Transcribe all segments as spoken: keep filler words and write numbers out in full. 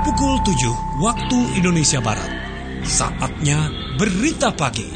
pukul tujuh waktu Indonesia Barat. Saatnya Berita Pagi.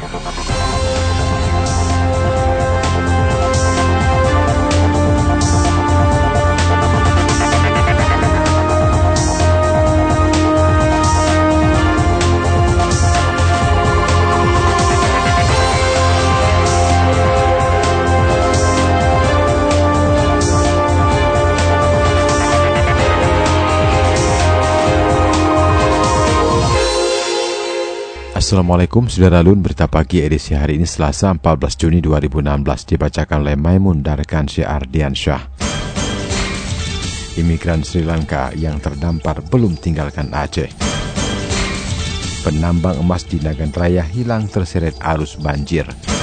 Assalamualaikum saudara Lun, berita pagi edisi hari ini Selasa empat belas Juni dua ribu enam belas dibacakan oleh Maimun dari rekan Syiar Diansyah. Imigran Sri Lanka yang terdampar belum tinggalkan Aceh. Penambang emas di Nagan Raya hilang terseret arus banjir.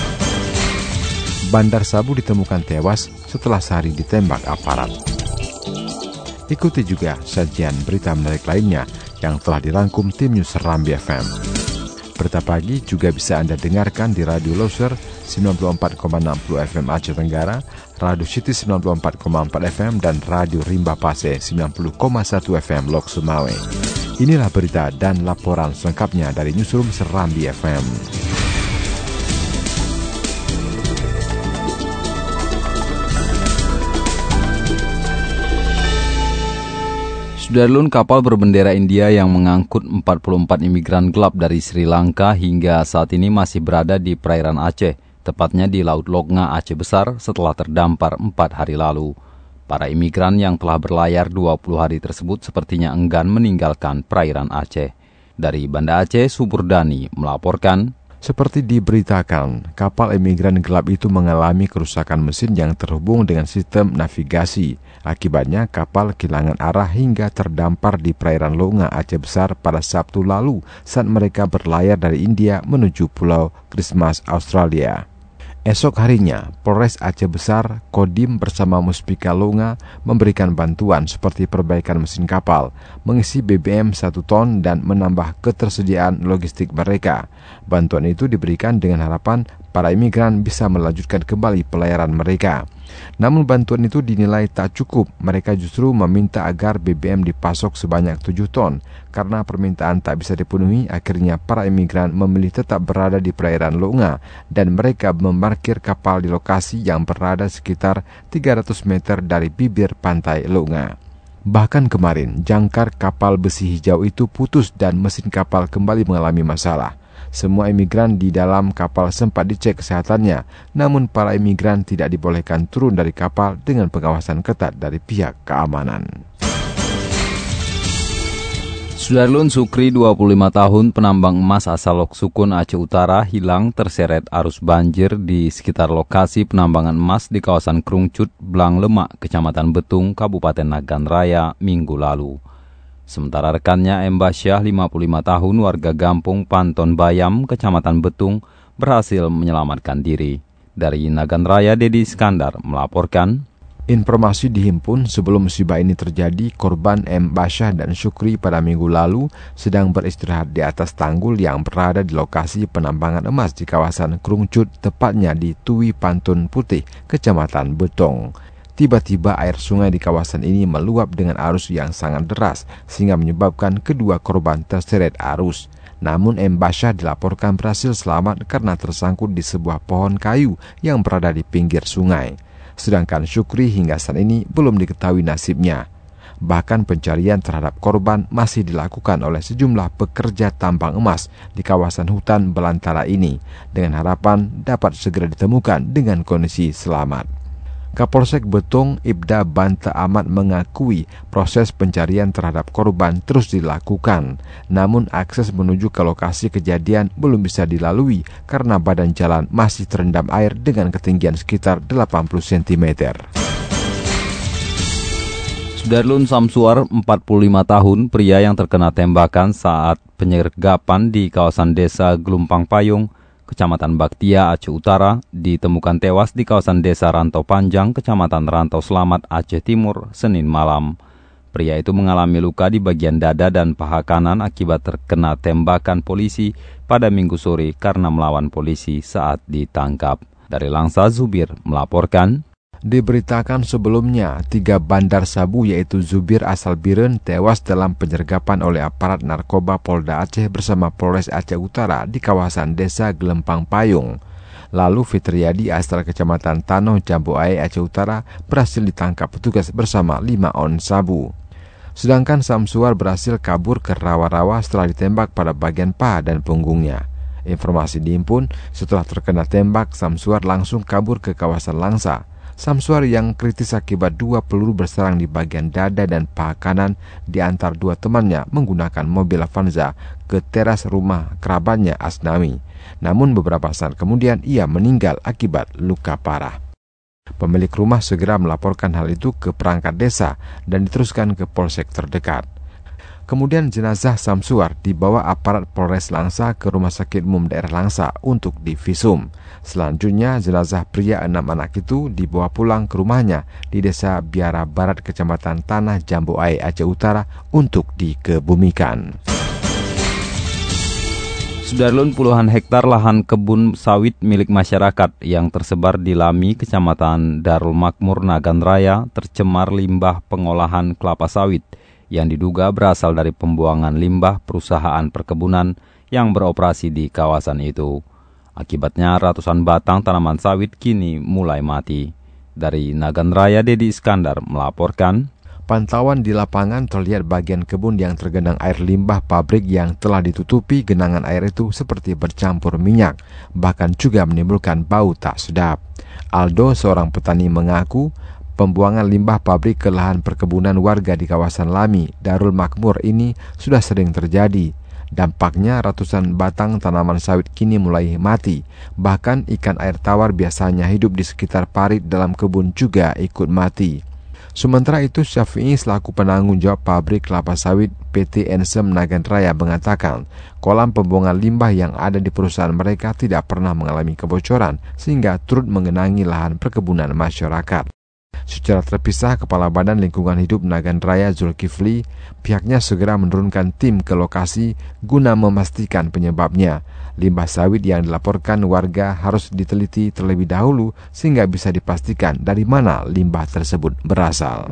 Bandar Sabu ditemukan tewas setelah sehari ditembak aparat. Ikuti juga sajian berita menarik lainnya yang telah dirangkum tim News Serambi F M. Berita pagi juga bisa Anda dengarkan di Radio Loser sembilan puluh empat koma enam F M Aceh Tenggara, Radio City sembilan puluh empat koma empat F M, dan Radio Rimba Pase sembilan puluh koma satu F M Lok Sumawe. Inilah berita dan laporan selengkapnya dari Newsroom Serambi F M. Sudarlun, kapal berbendera India yang mengangkut empat puluh empat imigran gelap dari Sri Lanka hingga saat ini masih berada di perairan Aceh, tepatnya di Laut Logna Aceh Besar setelah terdampar empat hari lalu. Para imigran yang telah berlayar dua puluh hari tersebut sepertinya enggan meninggalkan perairan Aceh. Dari Banda Aceh, Suburdani melaporkan. Seperti diberitakan, kapal imigran gelap itu mengalami kerusakan mesin yang terhubung dengan sistem navigasi. Akibatnya kapal kehilangan arah hingga terdampar di perairan Logna Aceh Besar pada Sabtu lalu saat mereka berlayar dari India menuju Pulau Christmas, Australia. Esok harinya, Polres Aceh Besar, Kodim bersama Muspika Logna memberikan bantuan seperti perbaikan mesin kapal, mengisi B B M satu ton dan menambah ketersediaan logistik mereka. Bantuan itu diberikan dengan harapan para imigran bisa melanjutkan kembali pelayaran mereka. Namun bantuan itu dinilai tak cukup. Mereka justru meminta agar B B M dipasok sebanyak tujuh ton. Karena permintaan tak bisa dipenuhi, akhirnya para imigran memilih tetap berada di perairan Logna dan mereka memarkir kapal di lokasi yang berada sekitar tiga ratus meter dari bibir pantai Logna. Bahkan kemarin, jangkar kapal besi hijau itu putus dan mesin kapal kembali mengalami masalah. Semua imigran di dalam kapal sempat dicek kesehatannya, namun para imigran tidak dibolehkan turun dari kapal dengan pengawasan ketat dari pihak keamanan. Sudarlun, Sukri, dua puluh lima tahun, penambang emas asal Lok Sukun, Aceh Utara, hilang terseret arus banjir di sekitar lokasi penambangan emas di kawasan Krungcut, Blang Lemak, Kecamatan Betung, Kabupaten Nagan Raya, Minggu lalu. Sementara rekannya M. Basyah, lima puluh lima tahun, warga Gampung Panton Bayam, Kecamatan Betung, berhasil menyelamatkan diri. Dari Nagan Raya, Dedi Iskandar melaporkan. Informasi dihimpun sebelum musibah ini terjadi, korban M. Basyah dan Syukri pada minggu lalu sedang beristirahat di atas tanggul yang berada di lokasi penambangan emas di kawasan Krungcut, tepatnya di Tui Pantun Putih, Kecamatan Betong. Tiba-tiba air sungai di kawasan ini meluap dengan arus yang sangat deras sehingga menyebabkan kedua korban terseret arus. Namun M. Basyah dilaporkan berhasil selamat karena tersangkut di sebuah pohon kayu yang berada di pinggir sungai. Sedangkan Syukri hingga saat ini belum diketahui nasibnya. Bahkan pencarian terhadap korban masih dilakukan oleh sejumlah pekerja tambang emas di kawasan hutan belantara ini dengan harapan dapat segera ditemukan dengan kondisi selamat. Kapolsek Betong Ibda Banta Ahmad mengakui proses pencarian terhadap korban terus dilakukan. Namun akses menuju ke lokasi kejadian belum bisa dilalui karena badan jalan masih terendam air dengan ketinggian sekitar delapan puluh sentimeter. Sudarlun, Samsuar, empat puluh lima tahun, pria yang terkena tembakan saat penyergapan di kawasan desa Gelumpang Payung, Kecamatan Baktia, Aceh Utara, ditemukan tewas di kawasan desa Rantau Panjang, Kecamatan Rantau Selamat, Aceh Timur, Senin malam. Pria itu mengalami luka di bagian dada dan paha kanan akibat terkena tembakan polisi pada Minggu sore karena melawan polisi saat ditangkap. Dari Langsa, Zubir melaporkan. Diberitakan sebelumnya, tiga bandar sabu yaitu Zubir asal Biren tewas dalam penyergapan oleh aparat narkoba Polda Aceh bersama Polres Aceh Utara di kawasan desa Gelempang Payung. Lalu Fitriadi asal Kecamatan Tanoh Jambu Ae Aceh Utara berhasil ditangkap petugas bersama lima on sabu. Sedangkan Samsuar berhasil kabur ke rawa-rawa setelah ditembak pada bagian paha dan punggungnya. Informasi dihimpun setelah terkena tembak, Samsuar langsung kabur ke kawasan Langsa. Samsuar yang kritis akibat dua peluru berserang di bagian dada dan paha kanan diantar dua temannya menggunakan mobil Avanza ke teras rumah kerabatnya Asnawi. Namun beberapa saat kemudian ia meninggal akibat luka parah. Pemilik rumah segera melaporkan hal itu ke perangkat desa dan diteruskan ke polsek terdekat. Kemudian jenazah Samsuar dibawa aparat Polres Langsa ke Rumah Sakit Umum Daerah Langsa untuk divisum. Selanjutnya jenazah pria enam anak itu dibawa pulang ke rumahnya di Desa Biara Barat Kecamatan Tanah Jambu Ae Aceh Utara untuk dikebumikan. Sudarlun, puluhan hektar lahan kebun sawit milik masyarakat yang tersebar di Lami, Kecamatan Darul Makmur, Nagan Raya, tercemar limbah pengolahan kelapa sawit yang diduga berasal dari pembuangan limbah perusahaan perkebunan yang beroperasi di kawasan itu. Akibatnya ratusan batang tanaman sawit kini mulai mati. Dari Nagan Raya, Dedi Iskandar melaporkan. Pantauan di lapangan terlihat bagian kebun yang tergenang air limbah pabrik yang telah ditutupi genangan air itu seperti bercampur minyak, bahkan juga menimbulkan bau tak sedap. Aldo, seorang petani, mengaku pembuangan limbah pabrik ke lahan perkebunan warga di kawasan Lami, Darul Makmur ini sudah sering terjadi. Dampaknya ratusan batang tanaman sawit kini mulai mati. Bahkan ikan air tawar biasanya hidup di sekitar parit dalam kebun juga ikut mati. Sementara itu, Syafi'i selaku penanggung jawab pabrik kelapa sawit P T Ensem Nagan Raya mengatakan kolam pembuangan limbah yang ada di perusahaan mereka tidak pernah mengalami kebocoran sehingga turut mengenangi lahan perkebunan masyarakat. Secara terpisah, Kepala Badan Lingkungan Hidup Nagan Raya Zulkifli pihaknya segera menurunkan tim ke lokasi guna memastikan penyebabnya. Limbah sawit yang dilaporkan warga harus diteliti terlebih dahulu sehingga bisa dipastikan dari mana limbah tersebut berasal.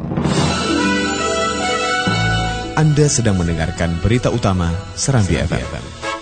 Anda sedang mendengarkan berita utama Serambi F M.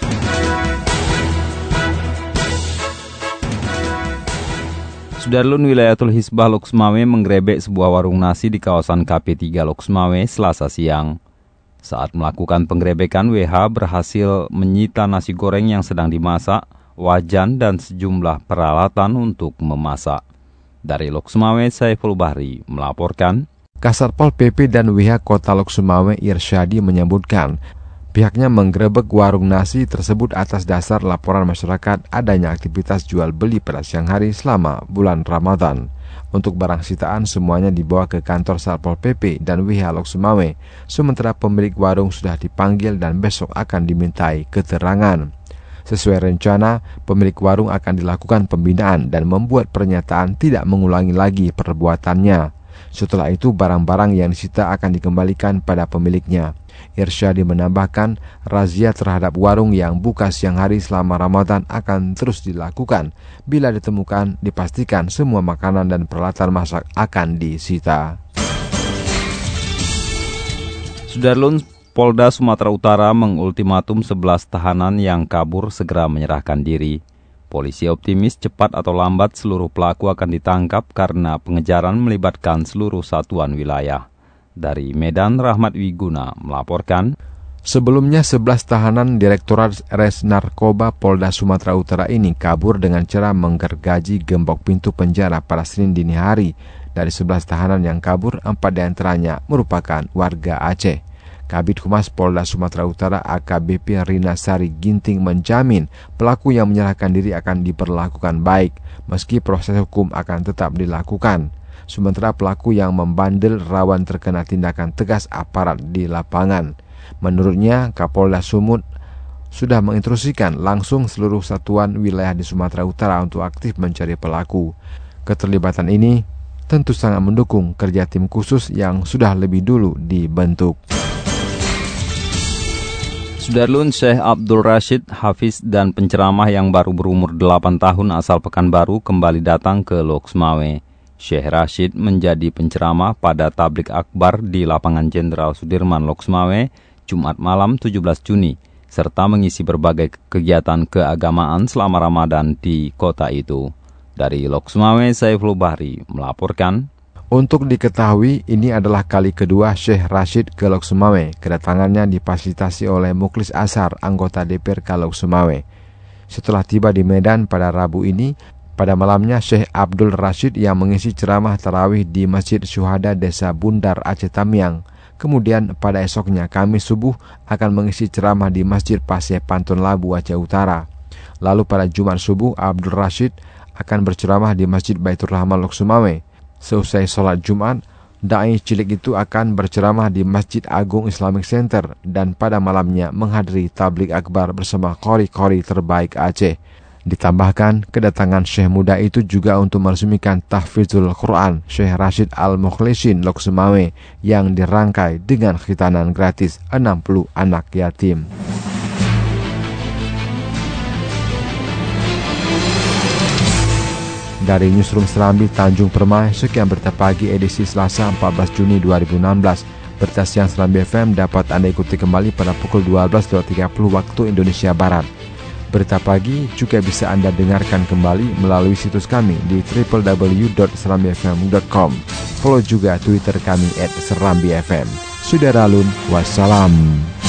Sudarlun, Wilayatul Hisbah Loksmawe menggerebek sebuah warung nasi di kawasan K P tiga Loksmawe Selasa siang. Saat melakukan penggerebekan, W H berhasil menyita nasi goreng yang sedang dimasak, wajan, dan sejumlah peralatan untuk memasak. Dari Loksmawe, Saiful Bahri melaporkan. Kasatpol P P dan W H Kota Loksmawe Irsyadi menyebutkan pihaknya menggerebek warung nasi tersebut atas dasar laporan masyarakat adanya aktivitas jual beli pada siang hari selama bulan Ramadan. Untuk barang sitaan semuanya dibawa ke kantor Satpol P P dan W H Loksmawe, sementara pemilik warung sudah dipanggil dan besok akan dimintai keterangan. Sesuai rencana, pemilik warung akan dilakukan pembinaan dan membuat pernyataan tidak mengulangi lagi perbuatannya. Setelah itu barang-barang yang disita akan dikembalikan pada pemiliknya. Irsyadi menambahkan, razia terhadap warung yang buka siang hari selama Ramadan akan terus dilakukan. Bila ditemukan, dipastikan semua makanan dan peralatan masak akan disita. Sudarlun, Polda Sumatera Utara mengultimatum sebelas tahanan yang kabur segera menyerahkan diri. Polisi optimis cepat atau lambat seluruh pelaku akan ditangkap karena pengejaran melibatkan seluruh satuan wilayah. Dari Medan, Rahmat Wiguna melaporkan. Sebelumnya sebelas tahanan Direktorat Res Narkoba Polda Sumatera Utara ini kabur dengan cara menggergaji gembok pintu penjara pada Senin dini hari. Dari sebelas tahanan yang kabur, empat diantaranya merupakan warga Aceh. Kabid Humas Polda Sumatera Utara A K B P Rina Sari Ginting menjamin pelaku yang menyerahkan diri akan diperlakukan baik, meski proses hukum akan tetap dilakukan. Sementara pelaku yang membandel rawan terkena tindakan tegas aparat di lapangan. Menurutnya, Kapolda Sumut sudah menginstruksikan langsung seluruh satuan wilayah di Sumatera Utara untuk aktif mencari pelaku. Keterlibatan ini tentu sangat mendukung kerja tim khusus yang sudah lebih dulu dibentuk. Sudarlun, Syekh Abdul Rashid, hafiz dan penceramah yang baru berumur delapan tahun asal Pekanbaru kembali datang ke Loksmawe. Syekh Rashid menjadi penceramah pada tablik akbar di Lapangan Jenderal Sudirman, Lok Sumawe, Jumat malam tujuh belas Juni, serta mengisi berbagai kegiatan keagamaan selama Ramadan di kota itu. Dari Lok Sumawe, Saiful Bahri melaporkan. Untuk diketahui, ini adalah kali kedua Syekh Rashid ke Lok Sumawe. Kedatangannya difasilitasi oleh Muklis Ashar, anggota D P R K Lok Sumawe. Setelah tiba di Medan pada Rabu ini, pada malamnya Syekh Abdul Rashid yang mengisi ceramah tarawih di Masjid Syuhada Desa Bundar, Aceh Tamiang. Kemudian pada esoknya Kamis subuh akan mengisi ceramah di Masjid Paseh Pantun Labu, Aceh Utara. Lalu pada Jumat subuh Abdul Rashid akan berceramah di Masjid Baitur Rahman, Lok Sumawe. Seusai sholat Jumat, dai cilik itu akan berceramah di Masjid Agung Islamic Center dan pada malamnya menghadiri tablik akbar bersama qori-qori terbaik Aceh. Ditambahkan, kedatangan Syekh muda itu juga untuk meresmikan tahfizul Quran Syekh Rashid Al-Mukhlisin Lok Sumawe yang dirangkai dengan khitanan gratis enam puluh anak yatim. Dari Newsroom Serambi Tanjung Permai, sekian berita pagi edisi Selasa empat belas Juni dua ribu enam belas. Berita siang Serambi F M dapat Anda ikuti kembali pada pukul dua belas tiga puluh waktu Indonesia Barat. Berita pagi juga bisa Anda dengarkan kembali melalui situs kami di w w w dot serambi f m dot com. Follow juga Twitter kami at serambi f m. Sudaralun, wassalam.